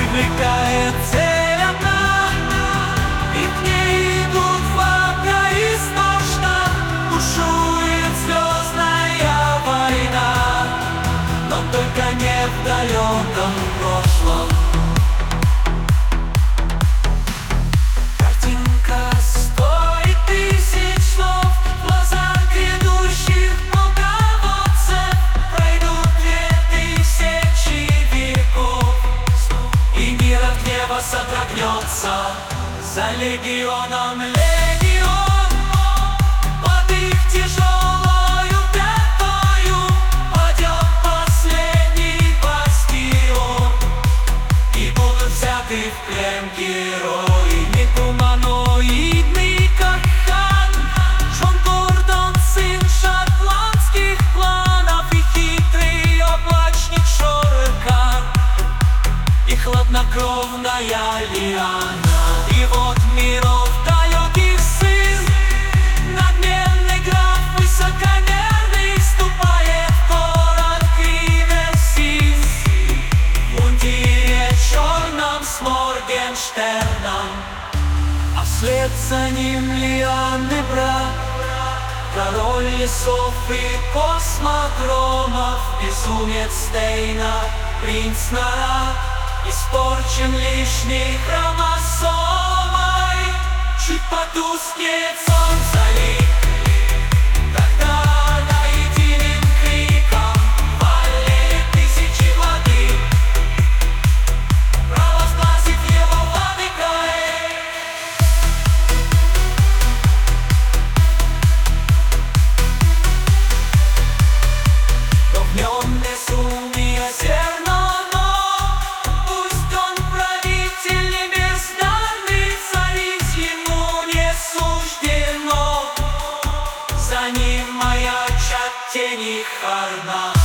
привлекает цель одна, и к ней идут врага истошно. Бушует звездная война, но только не в далеком прошлом. Картинка стоит тысяч слов, в глазах грядущих полководцев. Пройдут 2000 веков, и мир от гнева содрогнется. За легионом легион, под их тяжелою пятою падет последний бастион, и будут взяты в плен герои. Не гуманоидный, как хан Джон Гордон, сын шотландских кланов, и хитрый облачник Шор-Кар, и хладнокровная Лиана. И вот миров далеких сын, надменный граф, высокомерный, ступает в город Кривесис в мундире черном с Моргенштерном, а вслед за ним Лианы брат, король лесов и космодромов, безумец Стейна, принц Нарат, испорчен лишней хромосомой. Чуть потускнет солнце лик, тогда на единым криком валили тысячи владык, провозгласив его владыкой. Но в нем безумие зерно, пусть он правитель небесный, царить ему не суждено. За ним маячат тени Харна.